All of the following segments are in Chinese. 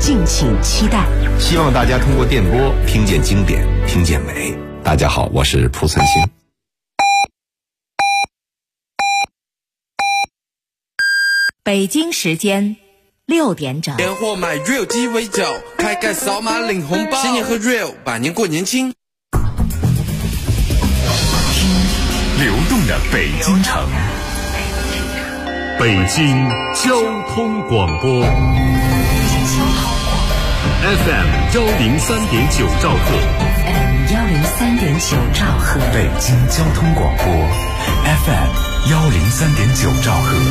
敬请期待。 希望大家通过电波听见经典，听见美。大家好，我是蒲存昕。 北京时间6点整。 年货买 real 鸡尾酒，开盖扫码领红包，新年喝 real， 百年过年轻。 流动的北京城，北京交通广播 FM 103.9兆赫 FM 103.9兆赫， 北京交通广播 FM 103.9兆赫。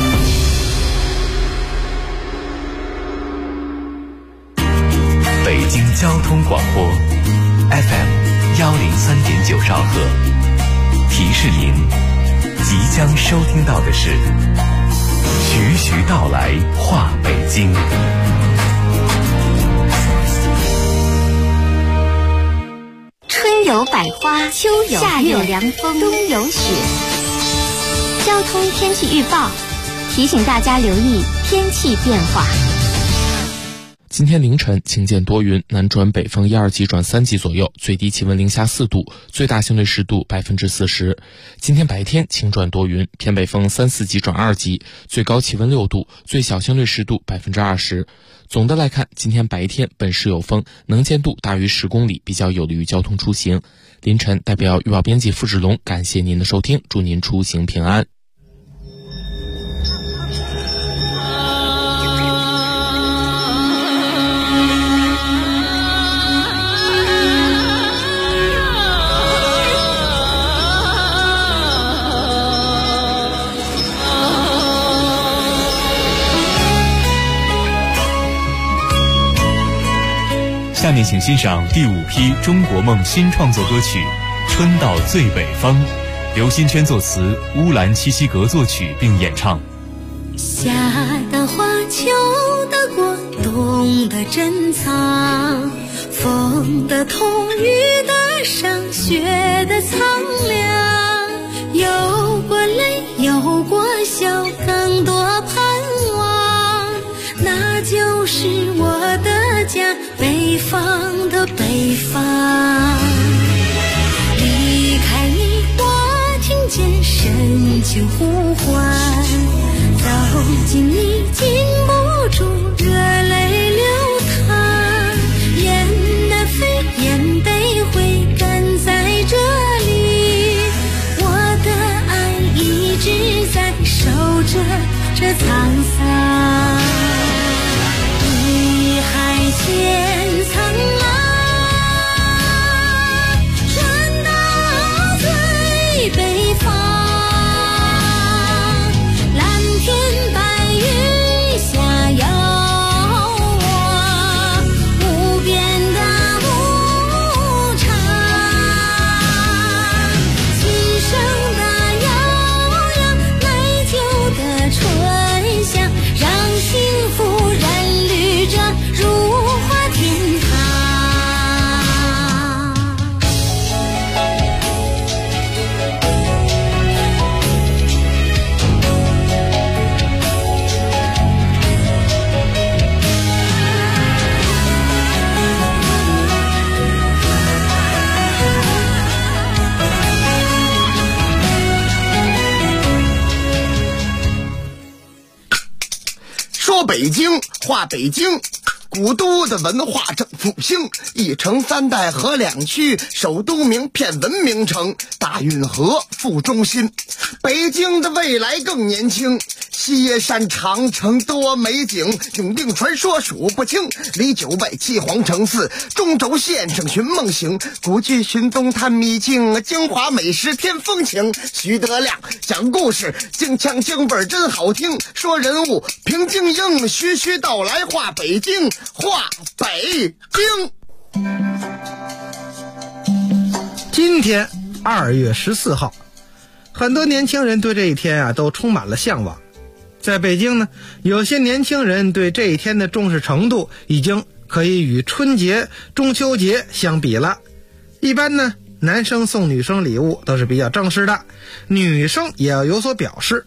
北京交通广播 FM 103.9兆赫，提示您即将收听到的是徐徐道来话北京。 春有百花，秋有夏有凉风，冬有雪。交通天气预报提醒大家留意天气变化。 今天凌晨晴间多云，南转北风1、2级转3级左右，最低气温零下4度，最大相对湿度40%。今天白天晴转多云，偏北风3、4级转2级，最高气温6度，最小相对湿度20%。总的来看，今天白天本市有风，能见度大于10公里，比较有利于交通出行。凌晨代表预报编辑付志龙感谢您的收听，祝您出行平安。 下面请欣赏第5批中国梦新创作歌曲《春到最北方》，刘新娟作词，乌兰七西格作曲并演唱。 夏的花，秋的果，冬的珍藏，风的痛，雨的伤，雪的苍凉，有过泪，有过笑，更多盼望，那就是我的家，北方的北方。离开你，我听见深情呼唤，走近你，禁不住热泪流淌，雁南飞，雁北回，赶在这里，我的爱一直在守着这沧桑。你海千苍浪，传到最北方，蓝天白云下有我，无边的牧场，琴声的悠扬，美酒的醇香，让幸福染绿着如花天堂。 说北京，话北京，古都的文化正复兴，一城3代和2区，首都名片文明城，大运河副中心。北京的未来更年轻，西野山长城多美景，永定传说数不清，离9外七皇城寺，中轴线上寻梦行，古剧寻东探秘境，京华美食添风情。徐德亮讲故事，京腔京味真好听，说人物评京英，徐徐道来话北京，话北京。 今天2月14号，很多年轻人对这一天啊都充满了向往。在北京呢，有些年轻人对这一天的重视程度已经可以与春节、中秋节相比了。一般呢，男生送女生礼物都是比较正式的，女生也要有所表示。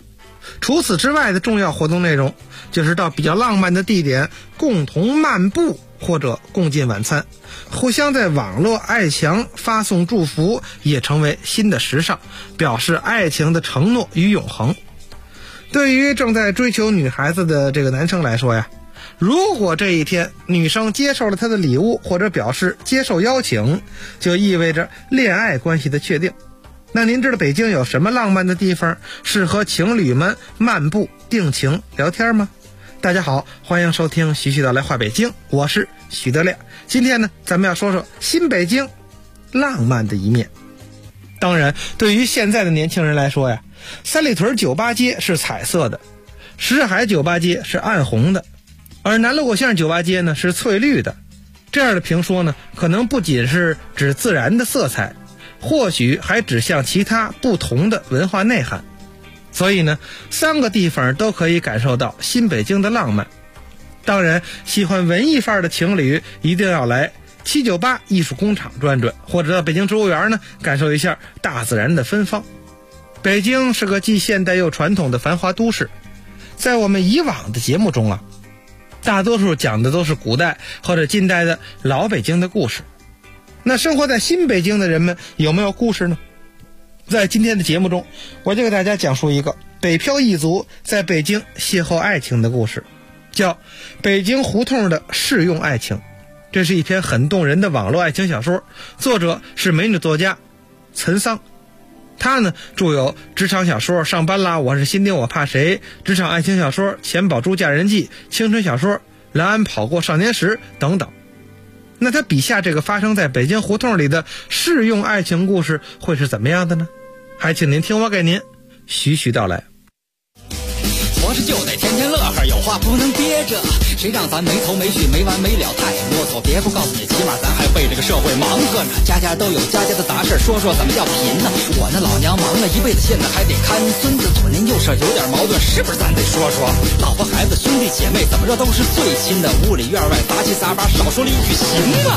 除此之外的重要活动内容就是到比较浪漫的地点共同漫步或者共进晚餐，互相在网络爱墙发送祝福也成为新的时尚，表示爱情的承诺与永恒。对于正在追求女孩子的这个男生来说呀，如果这一天女生接受了他的礼物或者表示接受邀请，就意味着恋爱关系的确定。那您知道北京有什么浪漫的地方适合情侣们漫步定情聊天吗？大家好，欢迎收听徐徐道来话北京，我是徐德亮。今天呢，咱们要说说新北京浪漫的一面。当然，对于现在的年轻人来说呀，三里屯酒吧街是彩色的，石海酒吧街是暗红的，而南锣鼓巷酒吧街呢是翠绿的。这样的评说呢，可能不仅是指自然的色彩，或许还指向其他不同的文化内涵。所以呢，三个地方都可以感受到新北京的浪漫。当然，喜欢文艺范儿的情侣一定要来798艺术工厂转转，或者到北京植物园呢，感受一下大自然的芬芳。北京是个既现代又传统的繁华都市，在我们以往的节目中啊，大多数讲的都是古代或者近代的老北京的故事。那生活在新北京的人们有没有故事呢？在今天的节目中，我就给大家讲述一个北漂一族在北京邂逅爱情的故事，叫《北京胡同的适用爱情》。这是一篇很动人的网络爱情小说，作者是美女作家岑桑。他呢著有职场小说《上班啦，我是新丁我怕谁》，职场爱情小说《钱宝珠嫁人记》，青春小说《蓝安跑过少年时》等等。那他笔下这个发生在北京胡同里的适用爱情故事会是怎么样的呢？还请您听我给您徐徐道来。 活着就得天天乐呵，有话不能憋着，谁让咱没头没绪没完没了太啰嗦，别不告诉你，起码咱还为这个社会忙活呢。家家都有家家的杂事，说说怎么叫贫呢？我那老娘忙了一辈子，现在还得看孙子，左邻右舍有点矛盾，是不是咱得说说？老婆孩子兄弟姐妹怎么着都是最亲的，屋里院外杂七杂八，少说了一句行吗？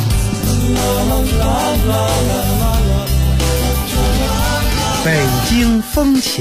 北京风情。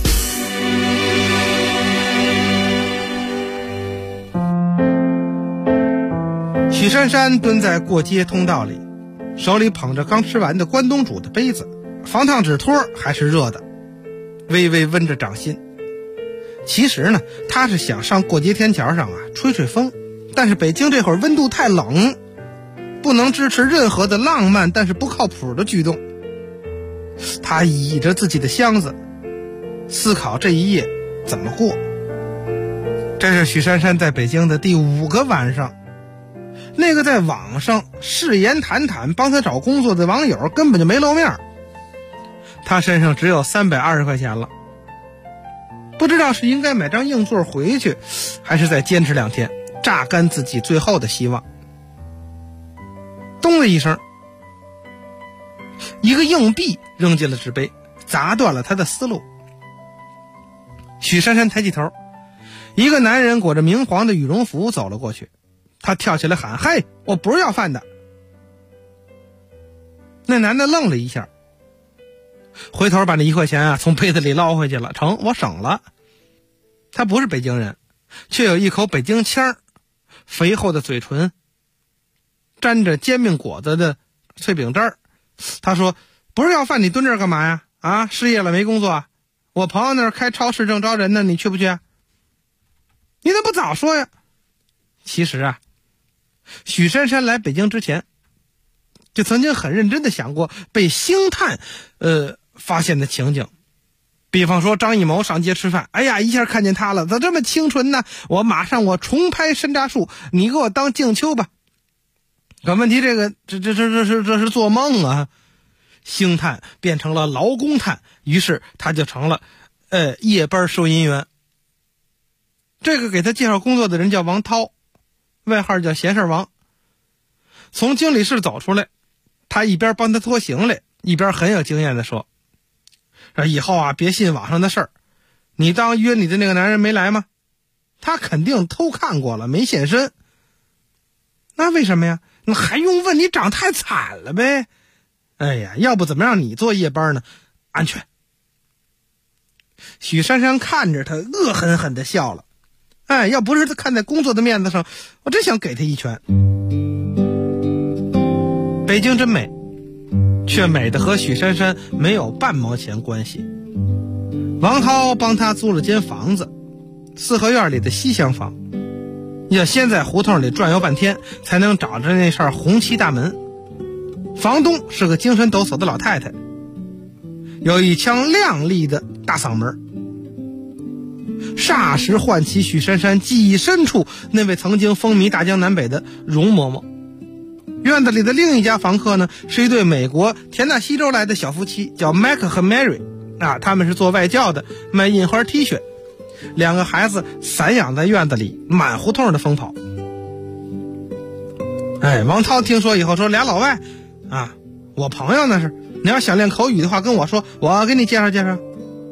许珊珊蹲在过街通道里，手里捧着刚吃完的关东煮的杯子，防烫纸托还是热的，微微温着掌心。其实呢，她是想上过街天桥上吹吹风，但是北京这会儿温度太冷，不能支持任何的浪漫但是不靠谱的举动。她倚着自己的箱子，思考这一夜怎么过。这是许珊珊在北京的第5个晚上。那个在网上誓言谈谈帮他找工作的网友根本就没露面，他身上只有320块钱了，不知道是应该买张硬座回去，还是再坚持2天，榨干自己最后的希望。咚的一声，一个硬币扔进了纸杯，砸断了他的思路。许珊珊抬起头，一个男人裹着明黄的羽绒服走了过去，他跳起来喊：嘿，我不是要饭的。那男的愣了一下，回头把那1块钱从杯子里捞回去了，成，我省了。他不是北京人，却有一口北京腔，肥厚的嘴唇，沾着煎饼果子的脆饼汁儿。他说：不是要饭，你蹲这儿干嘛呀？失业了没工作？我朋友那儿开超市正招人呢，你去不去？你怎么不早说呀？其实许珊珊来北京之前就曾经很认真的想过被星探发现的情景。比方说张艺谋上街吃饭，哎呀，一下看见他了，咋这么清纯呢？我马上重拍山楂树，你给我当静秋吧。可问题这是做梦啊。星探变成了劳工探，于是他就成了夜班收银员。这个给他介绍工作的人叫王涛，外号叫闲事王。从经理室走出来，他一边帮他拖行李，一边很有经验的说：以后别信网上的事儿，你当约你的那个男人没来吗？他肯定偷看过了，没现身。那为什么呀？那还用问？你长太惨了呗。哎呀，要不怎么让你做夜班呢？安全。 许珊珊看着他恶狠狠地笑了。哎，要不是他看在工作的面子上，我真想给他一拳。北京真美，却美的和许珊珊没有半毛钱关系。王涛帮他租了间房子，四合院里的西厢房，要先在胡同里转悠半天才能找着那扇红漆大门。房东是个精神抖擞的老太太，有一腔亮丽的大嗓门，霎时唤起许珊珊记忆深处那位曾经风靡大江南北的容嬷嬷。院子里的另一家房客呢，是一对美国田纳西州来的小夫妻，叫麦克和 Mary 啊，他们是做外教的，卖印花 T 恤，两个孩子散养在院子里，满胡同的疯跑。哎，王涛听说以后说，俩老外啊，我朋友那是，你要想练口语的话跟我说，我给你介绍介绍。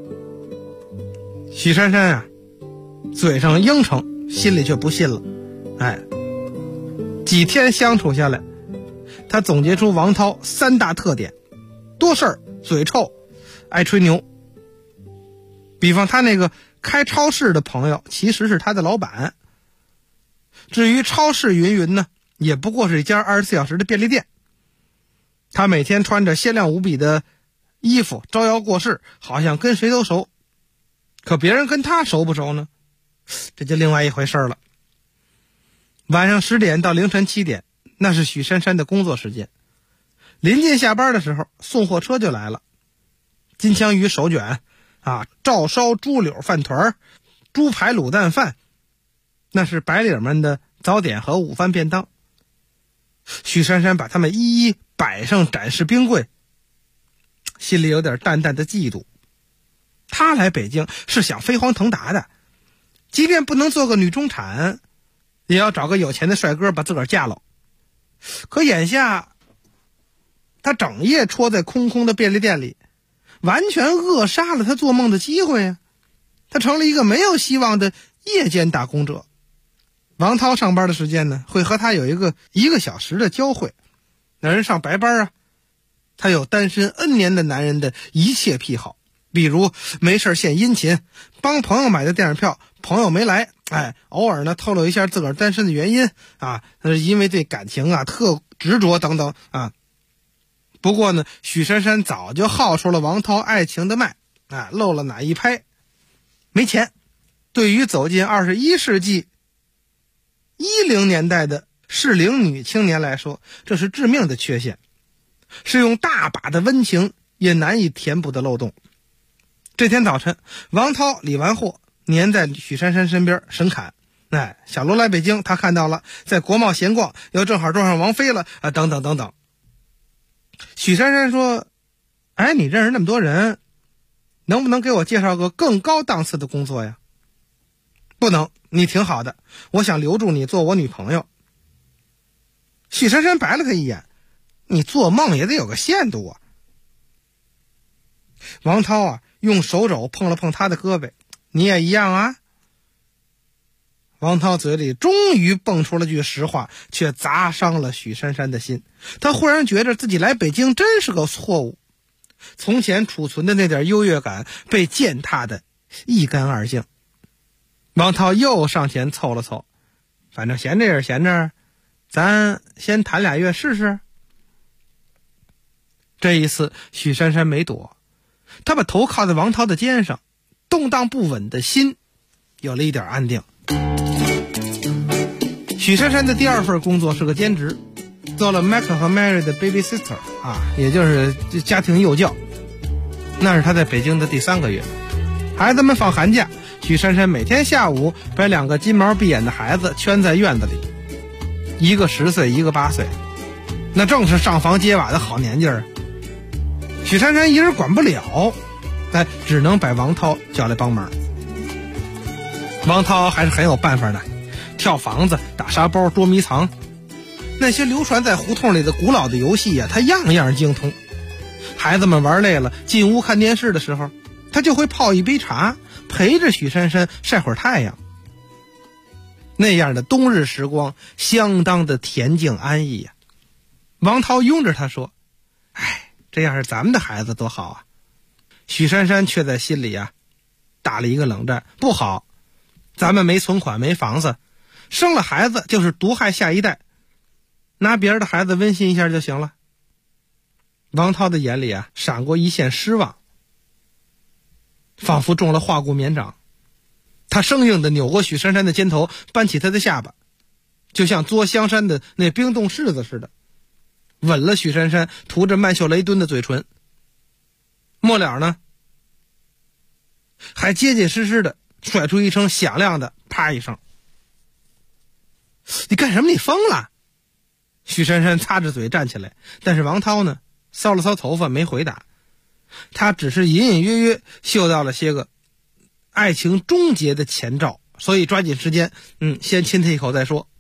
许珊珊啊，嘴上应承，心里却不信了。哎，几天相处下来，他总结出王涛3大特点：多事儿、嘴臭、爱吹牛。比方他那个开超市的朋友其实是他的老板。至于超市云呢，也不过是一家24小时的便利店。他每天穿着鲜亮无比的衣服招摇过市，好像跟谁都熟。可别人跟他熟不熟呢？这就另外一回事了。晚上10点到凌晨7点，那是许珊珊的工作时间。临近下班的时候，送货车就来了，金枪鱼手卷啊，照烧猪柳饭团、猪排卤蛋饭，那是白领们的早点和午饭便当。许珊珊把他们一一摆上展示冰柜，心里有点淡淡的嫉妒。他来北京是想飞黄腾达的，即便不能做个女中产，也要找个有钱的帅哥把自个儿嫁了。可眼下他整夜戳在空空的便利店里，完全扼杀了他做梦的机会啊！他成了一个没有希望的夜间打工者。王涛上班的时间呢，会和他有一个小时的交汇。那人上白班啊，他有单身 N 年的男人的一切癖好，比如没事献殷勤，帮朋友买的电影票，朋友没来，哎，偶尔呢透露一下自个儿单身的原因啊，那是因为对感情啊特执着等等啊。不过呢，许珊珊早就号出了王涛爱情的脉啊，露了哪一拍？没钱。对于走进21世纪10年代的适龄女青年来说，这是致命的缺陷，是用大把的温情也难以填补的漏洞。这天早晨，王涛理完货，黏在许珊珊身边神侃。哎，小罗来北京，他看到了，在国贸闲逛，又正好撞上王菲了啊，等等等等。许珊珊说：“哎，你认识那么多人，能不能给我介绍个更高档次的工作呀？”“不能，你挺好的，我想留住你做我女朋友。”许珊珊白了他一眼：“你做梦也得有个限度啊！”王涛啊，用手肘碰了碰他的胳膊：“你也一样啊？”王涛嘴里终于蹦出了句实话，却砸伤了许珊珊的心。他忽然觉得自己来北京真是个错误，从前储存的那点优越感被践踏得一干二净。王涛又上前凑了凑：“反正闲着也是闲着，咱先谈2月试试。”这一次许珊珊没躲，她把头靠在王涛的肩上，动荡不稳的心有了一点安定。许珊珊的第2份工作是个兼职，做了 Mac 和 Mary 的 babysitter 啊，也就是家庭幼教。那是她在北京的第3个月，孩子们放寒假，许珊珊每天下午把2个金毛碧眼的孩子圈在院子里，一个10岁，一个8岁，那正是上房揭瓦的好年纪儿。许珊珊一人管不了，但只能把王涛叫来帮忙。王涛还是很有办法的，跳房子、打沙包、捉迷藏，那些流传在胡同里的古老的游戏啊，他样样精通。孩子们玩累了，进屋看电视的时候，他就会泡一杯茶，陪着许珊珊晒会儿太阳。那样的冬日时光相当的恬静安逸呀。王涛拥着他说：“哎，这要是咱们的孩子多好啊！”许珊珊却在心里啊打了一个冷战，不好，咱们没存款没房子，生了孩子就是毒害下一代，拿别人的孩子温馨一下就行了。王涛的眼里啊闪过一线失望，仿佛中了化骨绵掌。他生硬地扭过许珊珊的肩头，扳起她的下巴，就像嘬香山的那冰冻柿子似的，吻了许珊珊涂着曼秀雷敦的嘴唇。末了呢，还结结实实的甩出一声响亮的啪一声。你干什么？你疯了？许珊珊擦着嘴站起来，但是王涛呢搔了搔头发没回答，他只是隐隐约约嗅到了些个爱情终结的前兆，所以抓紧时间先亲他一口再说。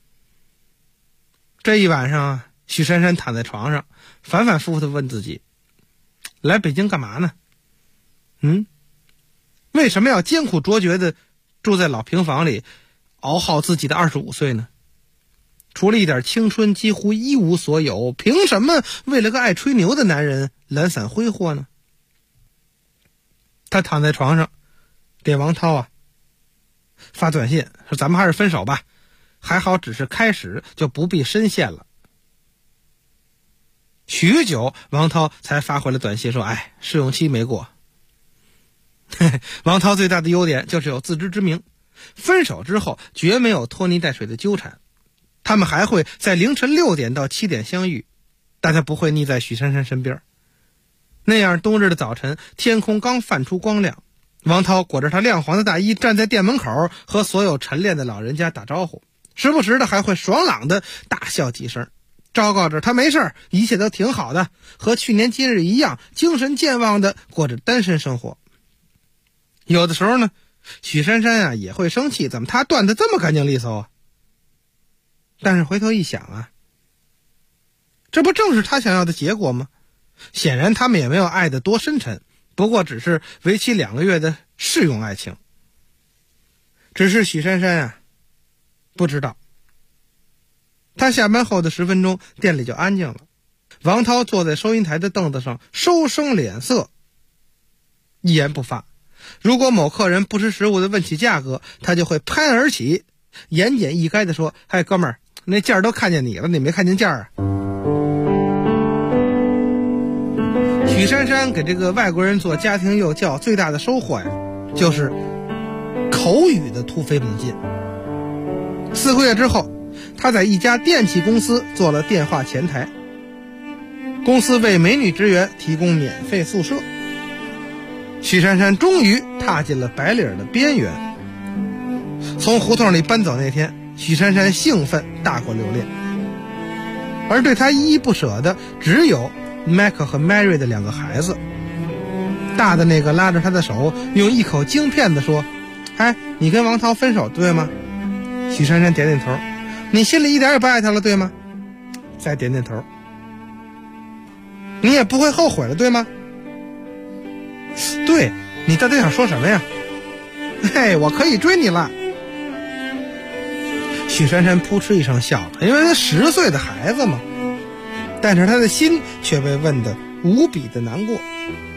这一晚上啊，许珊珊躺在床上反反复复地问自己，来北京干嘛呢？为什么要艰苦卓绝地住在老平房里熬耗自己的25岁呢？除了一点青春几乎一无所有，凭什么为了个爱吹牛的男人懒散挥霍呢？他躺在床上给王涛啊发短信说，咱们还是分手吧，还好只是开始，就不必深陷了。许久王涛才发回了短信说，试用期没过。王涛最大的优点就是有自知之明，分手之后绝没有拖泥带水的纠缠，他们还会在凌晨6点到7点相遇，但他不会腻在许珊珊身边。那样冬日的早晨，天空刚泛出光亮，王涛裹着他亮黄的大衣站在店门口，和所有晨练的老人家打招呼，时不时的还会爽朗的大笑几声，昭告着他没事，一切都挺好的，和去年今日一样精神健忘的过着单身生活。有的时候呢，许珊珊啊也会生气，怎么他断得这么干净利索啊？但是回头一想啊，这不正是他想要的结果吗？显然他们也没有爱得多深沉，不过只是为期2个月的试用爱情。只是许珊珊啊不知道，他下班后的10分钟，店里就安静了。王涛坐在收银台的凳子上，收生脸色，一言不发。如果某客人不识时务的问起价格，他就会拍案而起，言简意赅地说，哥们儿，那价都看见你了，你没看见价啊？许珊珊给这个外国人做家庭幼教最大的收获呀，就是口语的突飞猛进。4个月之后，他在一家电器公司做了电话前台，公司为美女职员提供免费宿舍。许珊珊终于踏进了白领的边缘。从胡同里搬走那天，许珊珊兴奋大过留恋，而对她依依不舍的只有麦克和 Mary 的2个孩子。大的那个拉着她的手，用一口京片子说，你跟王涛分手对吗？许珊珊点点头。你心里一点也不爱他了对吗？再点点头。你也不会后悔了对吗？对，你到底想说什么呀？我可以追你了。许珊珊扑哧一声笑了，因为他10岁的孩子嘛，但是他的心却被问得无比的难过。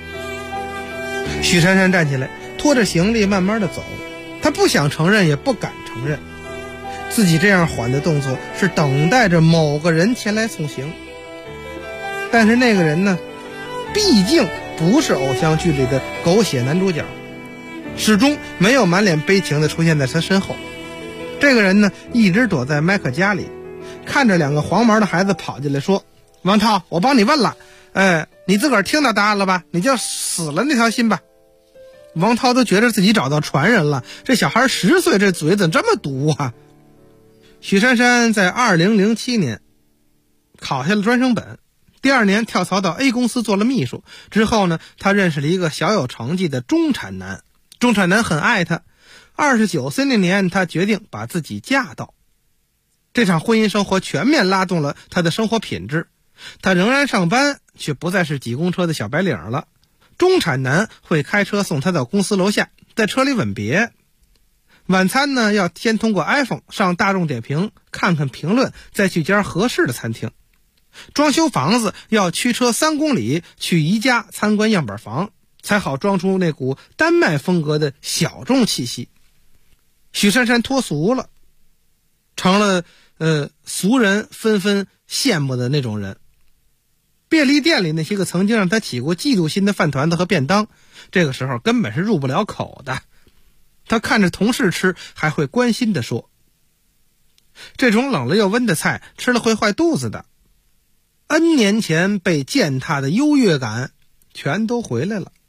许珊珊站起来，拖着行李慢慢的走，他不想承认也不敢承认，自己这样缓的动作是等待着某个人前来送行。但是那个人呢，毕竟不是偶像剧里的狗血男主角，始终没有满脸悲情的出现在他身后。这个人呢，一直躲在麦克家里，看着2个黄毛的孩子跑进来说，王涛，我帮你问了，你自个儿听到答案了吧？你就死了那条心吧。王涛都觉得自己找到传人了，这小孩10岁，这嘴怎么这么毒啊？许珊珊在2007年考下了专升本，第2年跳槽到 A 公司做了秘书。之后呢，她认识了一个小有成绩的中产男，中产男很爱她。29岁那年，她决定把自己嫁到。这场婚姻生活全面拉动了她的生活品质，她仍然上班，却不再是挤公车的小白领了。中产男会开车送她到公司楼下，在车里吻别。晚餐呢，要先通过 iPhone 上大众点评看看评论，再去家合适的餐厅。装修房子要驱车3公里去宜家参观样板房， 才好装出那股丹麦风格的小众气息。许珊珊脱俗了，成了俗人纷纷羡慕的那种人。便利店里那些个曾经让他起过嫉妒心的饭团子和便当，这个时候根本是入不了口的。他看着同事吃，还会关心地说，这种冷了又温的菜吃了会坏肚子的。N 年前被践踏的优越感全都回来了。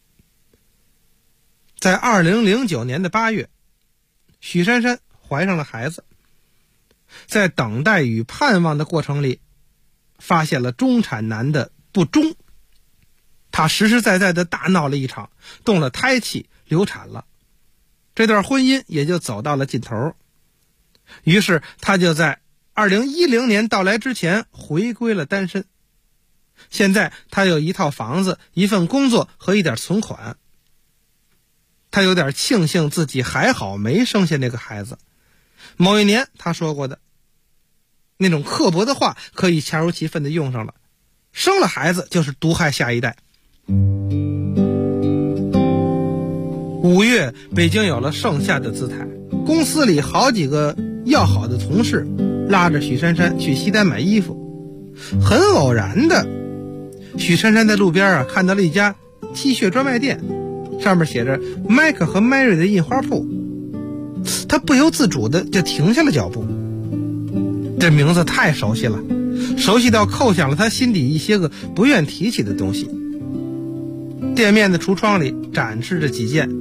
在2009年的8月，许珊珊怀上了孩子，在等待与盼望的过程里，发现了中产男的不忠，他实实在在的大闹了一场，动了胎气，流产了，这段婚姻也就走到了尽头。于是他就在2010年到来之前回归了单身。现在他有一套房子，一份工作和一点存款。他有点庆幸自己还好没生下那个孩子。某一年他说过的那种刻薄的话可以恰如其分地用上了，生了孩子就是毒害下一代。5月，北京有了盛夏的姿态，公司里好几个要好的同事拉着许珊珊去西单买衣服。很偶然的，许珊珊在路边看到了一家 T 恤专卖店，上面写着麦克和 Mary 的印花铺。她不由自主的就停下了脚步，这名字太熟悉了，熟悉到扣响了她心底一些个不愿提起的东西。店面的橱窗里展示着几件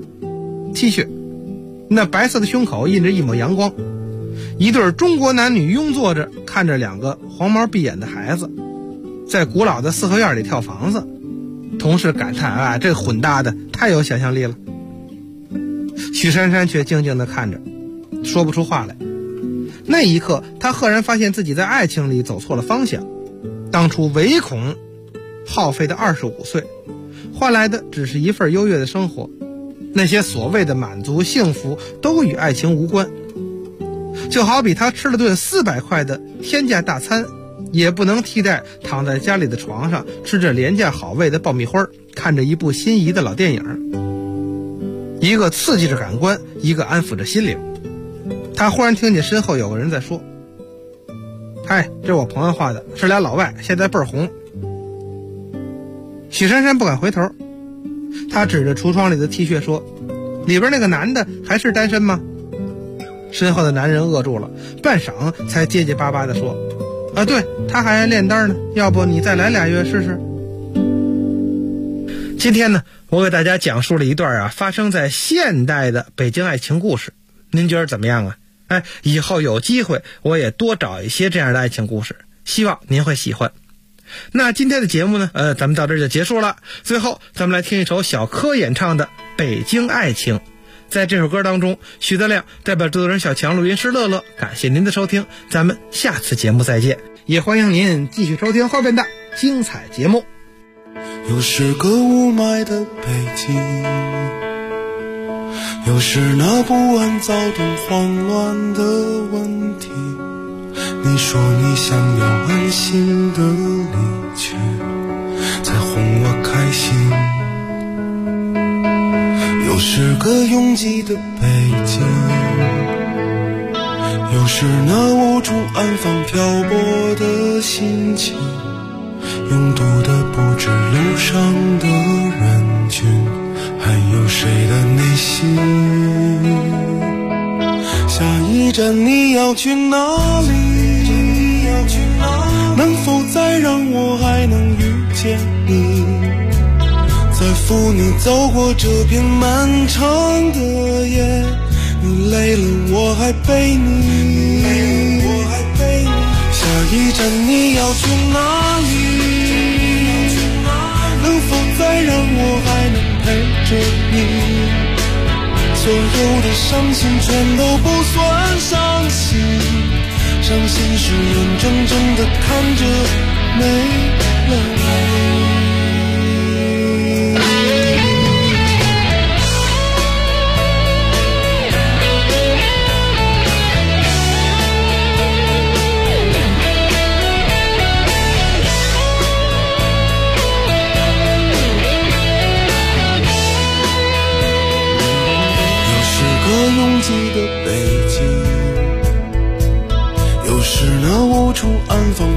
T 恤，那白色的胸口印着一抹阳光，一对中国男女拥坐着，看着两个黄毛碧眼的孩子在古老的四合院里跳房子。同事感叹这混搭的太有想象力了。许珊珊却静静地看着，说不出话来。那一刻，她赫然发现自己在爱情里走错了方向。当初唯恐耗费的25岁，换来的只是一份优越的生活。那些所谓的满足幸福都与爱情无关。就好比她吃了顿400块的天价大餐，也不能替代躺在家里的床上吃着廉价好味的爆米花，看着一部心仪的老电影。一个刺激着感官，一个安抚着心灵。他忽然听见身后有个人在说，嗨，这是我朋友画的，是俩老外，现在倍儿红。许珊珊不敢回头，他指着橱窗里的 T 恤说，里边那个男的还是单身吗？身后的男人愕住了，半晌才结结巴巴地说，对，他还炼丹呢，要不你再来2月试试。今天呢，我给大家讲述了一段发生在现代的北京爱情故事，您觉得怎么样啊？以后有机会我也多找一些这样的爱情故事，希望您会喜欢。那今天的节目呢，咱们到这儿就结束了。最后咱们来听一首小柯演唱的《北京爱情》。在这首歌当中，徐德亮代表制作人小强、录音师乐乐，感谢您的收听，咱们下次节目再见，也欢迎您继续收听后边的精彩节目。 又是个雾霾的北京，又是那不安、躁动、慌乱的问题。你说你想要安心的离去，才哄我开心。又是个拥挤的北京，又是那无处安放漂泊的心情。拥堵的不止路上的人群，还有谁的内心。下一站你要去哪里？能否再让我还能遇见你？再扶你走过这片漫长的夜，你累了我还陪你。下一站你要去哪里？能否再让我还能陪着你？所有的伤心全都不算伤心，伤心是眼睁睁地看着没了你。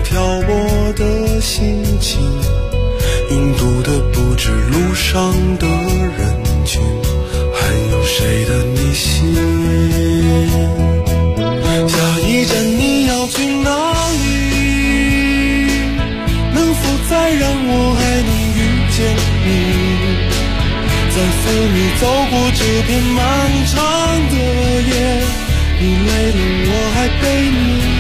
挑拨的心情，拥堵的不止路上的人群，还有谁的内心。下一站你要去哪里？能否再让我还能遇见你？在扶你走过这片漫长的夜，你累了我还陪你。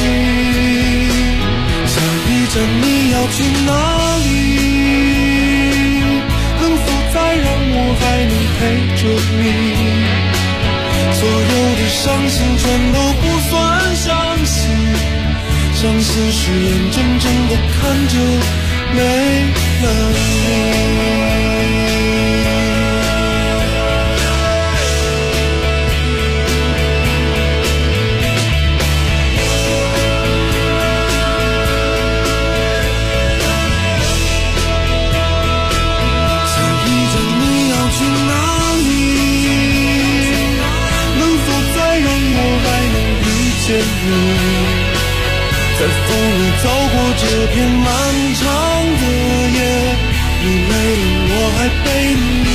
下一站你要去哪里？能否再让我还能陪着你？所有的伤心全都不算伤心，伤心是眼睁睁地看着没了你。在风里走过这片漫长的夜，你累了我还陪你。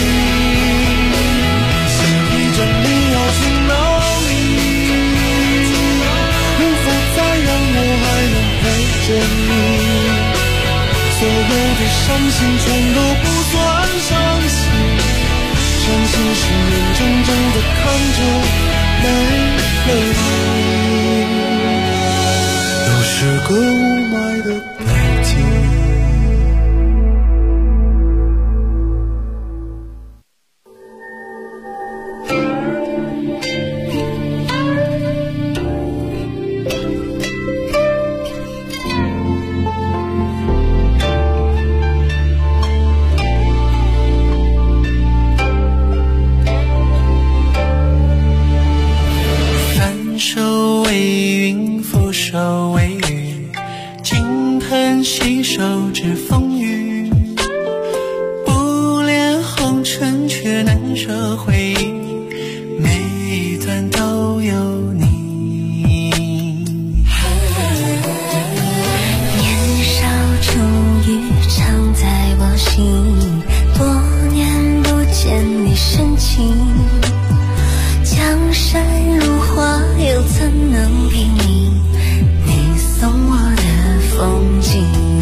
下一站你要去哪里？能否再让我还能陪着你？所有的伤心全都不算伤心，伤心是眼睁睁地看着没了你。又是个雾霾的北京。 翻手为云，覆手为雨，金盆洗手知风雨。不恋红尘，却难舍回忆，每一段都有你。 年少初遇，常在我心，多年不见你深情。江山如画，又怎能比拟你送我的风景？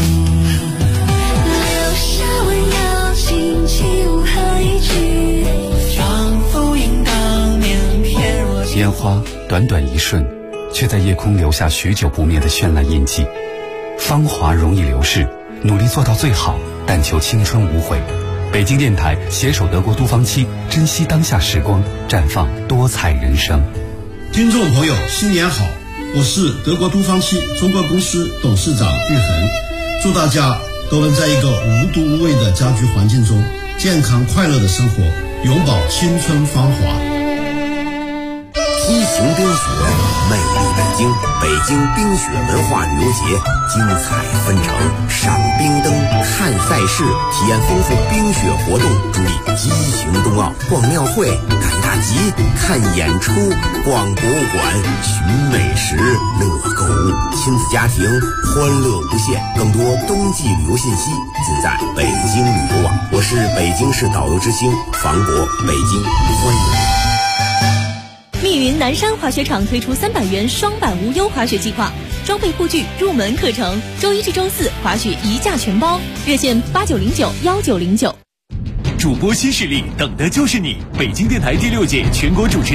留下温柔轻轻和一句， 仿佛应当年翩若烟花短短一瞬，却在夜空留下许久不灭的绚烂印记。芳华容易流逝，努力做到最好，但求青春无悔。北京电台携手德国都芳期，珍惜当下时光，绽放多彩人生。 听众朋友，新年好！我是德国都芳期中国公司董事长玉恒，祝大家都能在一个无毒无味的家居环境中健康快乐的生活，永葆青春芳华。 激情冰雪，魅力北京，北京冰雪文化旅游节精彩纷呈，赏冰灯，看赛事，体验丰富冰雪活动，注意激情冬奥，逛庙会，赶大集，看演出，逛博物馆，寻美食，乐购物，亲子家庭欢乐无限。更多冬季旅游信息尽在北京旅游网。我是北京市导游之星房博，北京欢迎你。 密云南山滑雪场推出300元双板无忧滑雪计划，装备护具、入门课程，周一至周四滑雪一价全包，热线89091909。 主播新势力，等的就是你！北京电台第6届全国主持